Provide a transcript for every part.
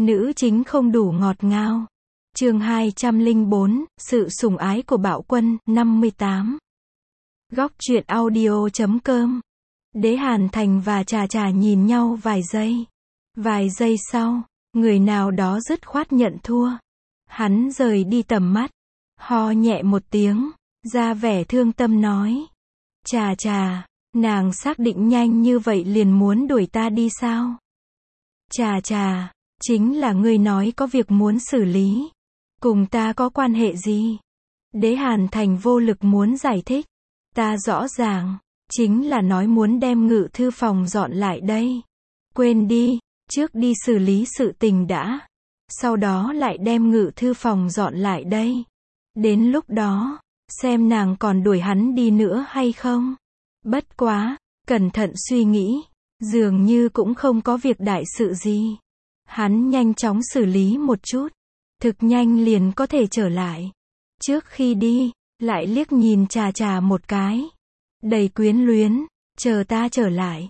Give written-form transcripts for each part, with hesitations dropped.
Nữ chính không đủ ngọt ngào. Chương 204, sự sủng ái của Bạo Quân, 58. Góc truyện audio.com. Đế Hàn Thành và Trà Trà nhìn nhau vài giây. Vài giây sau, người nào đó dứt khoát nhận thua. Hắn rời đi tầm mắt, ho nhẹ một tiếng, ra vẻ thương tâm nói. Trà Trà, nàng xác định nhanh như vậy liền muốn đuổi ta đi sao? Trà Trà, chính là ngươi nói có việc muốn xử lý. Cùng ta có quan hệ gì? Đế Hàn Thành vô lực muốn giải thích. Ta rõ ràng, chính là nói muốn đem ngự thư phòng dọn lại đây. Quên đi, trước đi xử lý sự tình đã. Sau đó lại đem ngự thư phòng dọn lại đây. Đến lúc đó, xem nàng còn đuổi hắn đi nữa hay không. Bất quá, cẩn thận suy nghĩ, dường như cũng không có việc đại sự gì. Hắn nhanh chóng xử lý một chút, thực nhanh liền có thể trở lại. Trước khi đi, lại liếc nhìn Trà Trà một cái. Đầy quyến luyến, chờ ta trở lại.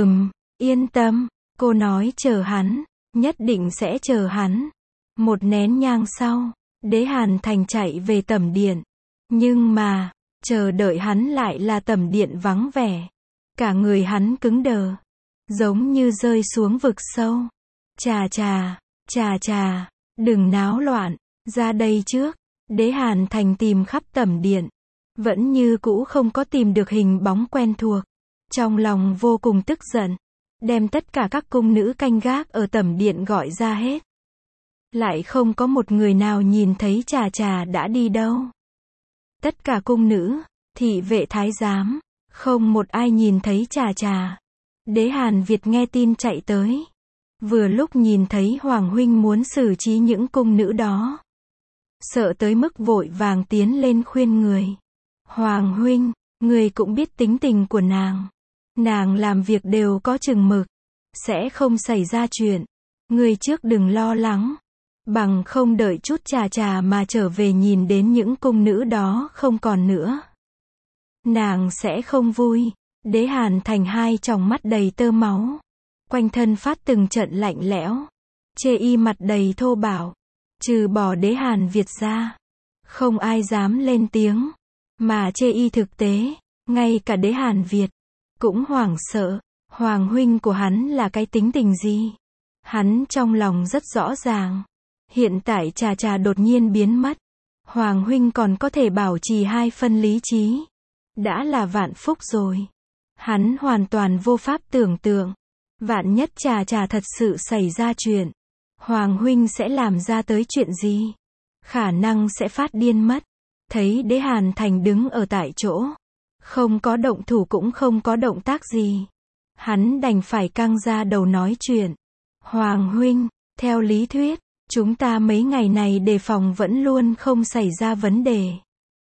Yên tâm, cô nói chờ hắn, nhất định sẽ chờ hắn. Một nén nhang sau, Đế Hàn Thành chạy về tẩm điện. Nhưng mà, chờ đợi hắn lại là tẩm điện vắng vẻ. Cả người hắn cứng đờ, giống như rơi xuống vực sâu. Trà Trà, Trà Trà, đừng náo loạn, ra đây trước. Đế Hàn Thành tìm khắp tẩm điện, vẫn như cũ không có tìm được hình bóng quen thuộc. Trong lòng vô cùng tức giận, đem tất cả các cung nữ canh gác ở tẩm điện gọi ra hết. Lại không có một người nào nhìn thấy Trà Trà đã đi đâu. Tất cả cung nữ, thị vệ thái giám, không một ai nhìn thấy Trà Trà. Đế Hàn Việt nghe tin chạy tới. Vừa lúc nhìn thấy Hoàng huynh muốn xử trí những cung nữ đó. Sợ tới mức vội vàng tiến lên khuyên người. Hoàng huynh, người cũng biết tính tình của nàng. Nàng làm việc đều có chừng mực. Sẽ không xảy ra chuyện. Người trước đừng lo lắng. Bằng không đợi chút Trà Trà mà trở về nhìn đến những cung nữ đó không còn nữa. Nàng sẽ không vui. Đế Hàn Thành hai tròng mắt đầy tơ máu. Quanh thân phát từng trận lạnh lẽo. Chê y mặt đầy thô bạo. Trừ bỏ Đế Hàn Việt ra, không ai dám lên tiếng. Mà chê y thực tế, ngay cả Đế Hàn Việt cũng hoảng sợ. Hoàng huynh của hắn là cái tính tình gì? Hắn trong lòng rất rõ ràng. Hiện tại Trà Trà đột nhiên biến mất. Hoàng huynh còn có thể bảo trì hai phân lý trí. Đã là vạn phúc rồi. Hắn hoàn toàn vô pháp tưởng tượng. Vạn nhất Trà Trà thật sự xảy ra chuyện. Hoàng huynh sẽ làm ra tới chuyện gì? Khả năng sẽ phát điên mất. Thấy Đế Hàn Thành đứng ở tại chỗ. Không có động thủ cũng không có động tác gì. Hắn đành phải căng ra đầu nói chuyện. Hoàng huynh, theo lý thuyết, chúng ta mấy ngày này đề phòng vẫn luôn không xảy ra vấn đề.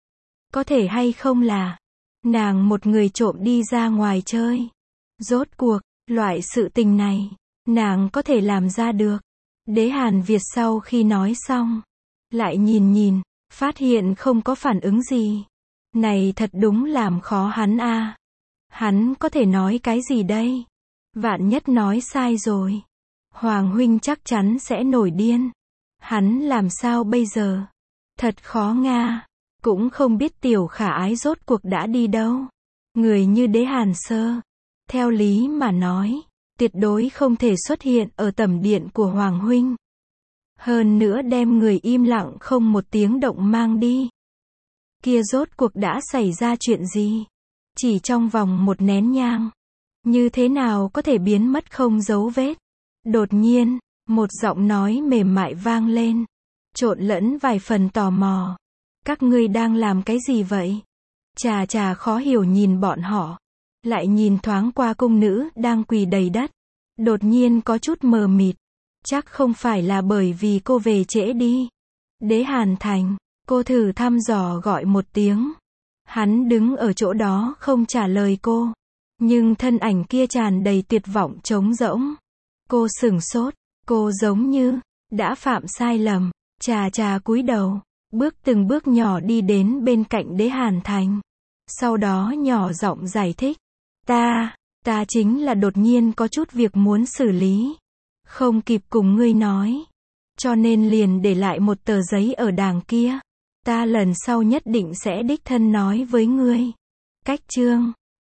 Có thể hay không là nàng một người trộm đi ra ngoài chơi. Rốt cuộc, loại sự tình này, nàng có thể làm ra được. Đế Hàn Việt sau khi nói xong, lại nhìn, phát hiện không có phản ứng gì. Này thật đúng làm khó hắn a. Hắn có thể nói cái gì đây? Vạn nhất nói sai rồi. Hoàng huynh chắc chắn sẽ nổi điên. Hắn làm sao bây giờ? Thật khó nga. Cũng không biết tiểu khả ái rốt cuộc đã đi đâu. Người như Đế Hàn Sơ, theo lý mà nói, tuyệt đối không thể xuất hiện ở tẩm điện của Hoàng huynh. Hơn nữa đem người im lặng không một tiếng động mang đi. Kia rốt cuộc đã xảy ra chuyện gì? Chỉ trong vòng một nén nhang. Như thế nào có thể biến mất không dấu vết? Đột nhiên, một giọng nói mềm mại vang lên. Trộn lẫn vài phần tò mò. Các ngươi đang làm cái gì vậy? Trà Trà khó hiểu nhìn bọn họ. Lại nhìn thoáng qua cung nữ đang quỳ đầy đất. Đột nhiên có chút mờ mịt. Chắc không phải là bởi vì cô về trễ đi. Đế Hàn Thành, cô thử thăm dò gọi một tiếng. Hắn đứng ở chỗ đó không trả lời cô. Nhưng thân ảnh kia tràn đầy tuyệt vọng trống rỗng. Cô sửng sốt, cô giống như đã phạm sai lầm. Trà Trà cúi đầu, từng bước nhỏ đi đến bên cạnh Đế Hàn Thành. Sau đó nhỏ giọng giải thích. Ta chính là đột nhiên có chút việc muốn xử lý. Không kịp cùng ngươi nói. cho nên liền để lại một tờ giấy ở đàng kia. Ta lần sau nhất định sẽ đích thân nói với ngươi. Cách chương